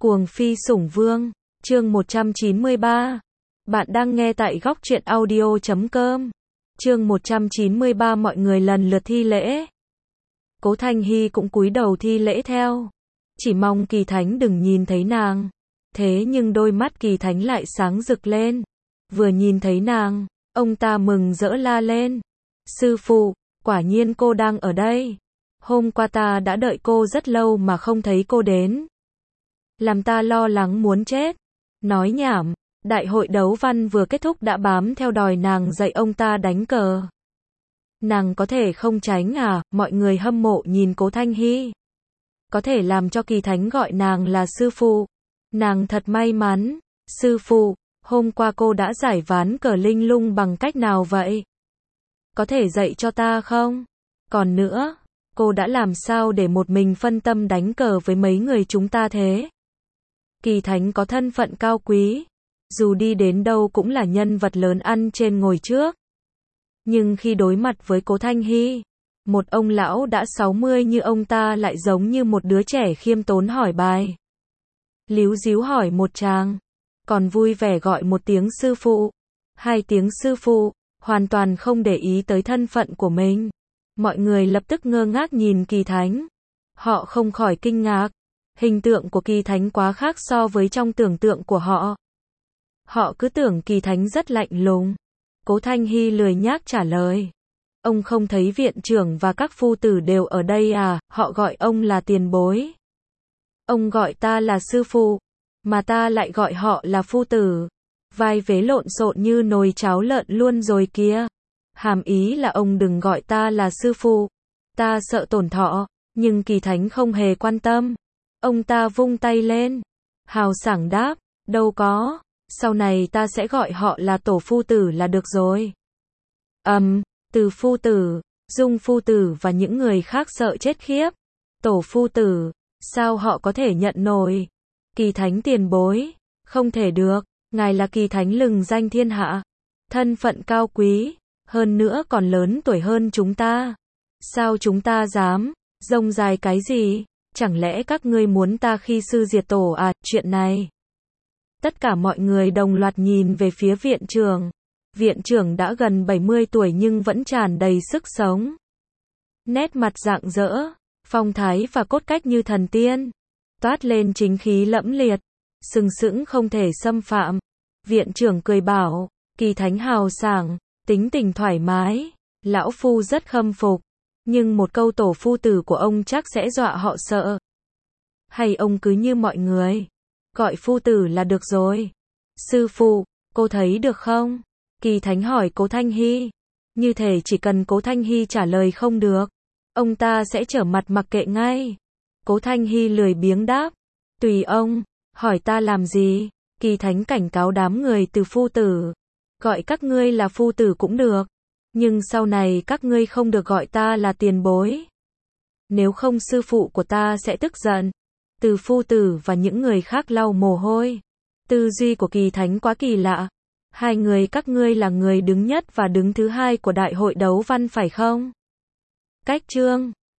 Cuồng phi sủng vương, chương 193. Bạn đang nghe tại góc truyện audio.com. Chương 193 mọi người lần lượt thi lễ. Cố Thanh Hy cũng cúi đầu thi lễ theo. Chỉ mong Kỳ Thánh đừng nhìn thấy nàng. Thế nhưng đôi mắt Kỳ Thánh lại sáng rực lên. Vừa nhìn thấy nàng, ông ta mừng rỡ la lên. Sư phụ, quả nhiên cô đang ở đây. Hôm qua ta đã đợi cô rất lâu mà không thấy cô đến. Làm ta lo lắng muốn chết. Nói nhảm, đại hội đấu văn vừa kết thúc đã bám theo đòi nàng dạy ông ta đánh cờ. Nàng có thể không tránh à, mọi người hâm mộ nhìn Cố Thanh Hy. Có thể làm cho Kỳ Thánh gọi nàng là sư phụ. Nàng thật may mắn. Sư phụ, hôm qua cô đã giải ván cờ linh lung bằng cách nào vậy? Có thể dạy cho ta không? Còn nữa, cô đã làm sao để một mình phân tâm đánh cờ với mấy người chúng ta thế? Kỳ Thánh có thân phận cao quý, dù đi đến đâu cũng là nhân vật lớn ăn trên ngồi trước. Nhưng khi đối mặt với Cố Thanh Hy, một ông lão đã 60 như ông ta lại giống như một đứa trẻ khiêm tốn hỏi bài. Líu díu hỏi một tràng, còn vui vẻ gọi một tiếng sư phụ, hai tiếng sư phụ, hoàn toàn không để ý tới thân phận của mình. Mọi người lập tức ngơ ngác nhìn Kỳ Thánh. Họ không khỏi kinh ngạc. Hình tượng của Kỳ Thánh quá khác so với trong tưởng tượng của họ. Họ cứ tưởng Kỳ Thánh rất lạnh lùng. Cố Thanh Hy lười nhác trả lời. Ông không thấy viện trưởng và các phu tử đều ở đây à, họ gọi ông là tiền bối. Ông gọi ta là sư phụ, mà ta lại gọi họ là phu tử. Vai vế lộn xộn như nồi cháo lợn luôn rồi kìa. Hàm ý là ông đừng gọi ta là sư phụ. Ta sợ tổn thọ, nhưng Kỳ Thánh không hề quan tâm. Ông ta vung tay lên, hào sảng đáp, đâu có, sau này ta sẽ gọi họ là tổ phu tử là được rồi. Từ phu tử, Dung phu tử và những người khác sợ chết khiếp. Tổ phu tử, sao họ có thể nhận nổi? Kỳ Thánh tiền bối, không thể được, ngài là Kỳ Thánh lừng danh thiên hạ, thân phận cao quý, hơn nữa còn lớn tuổi hơn chúng ta. Sao chúng ta dám, rông dài cái gì? Chẳng lẽ các ngươi muốn ta khi sư diệt tổ à, chuyện này? Tất cả mọi người đồng loạt nhìn về phía viện trưởng. Viện trưởng đã gần 70 tuổi nhưng vẫn tràn đầy sức sống. Nét mặt rạng rỡ, phong thái và cốt cách như thần tiên. Toát lên chính khí lẫm liệt, sừng sững không thể xâm phạm. Viện trưởng cười bảo, Kỳ Thánh hào sảng, tính tình thoải mái. Lão phu rất khâm phục. Nhưng một câu tổ phu tử của ông chắc sẽ dọa họ sợ. Hay ông cứ như mọi người, gọi phu tử là được rồi. Sư phụ, cô thấy được không? Kỳ Thánh hỏi Cố Thanh Hy. Như thể chỉ cần Cố Thanh Hy trả lời không được, ông ta sẽ trở mặt mặc kệ ngay. Cố Thanh Hy lười biếng đáp. Tùy ông, hỏi ta làm gì? Kỳ Thánh cảnh cáo đám người từ phu tử. Gọi các ngươi là phu tử cũng được. Nhưng sau này các ngươi không được gọi ta là tiền bối. Nếu không sư phụ của ta sẽ tức giận. Từ phu tử và những người khác lau mồ hôi. Tư duy của Kỳ Thánh quá kỳ lạ. Hai người các ngươi là người đứng nhất và đứng thứ hai của đại hội đấu văn phải không? Cách chương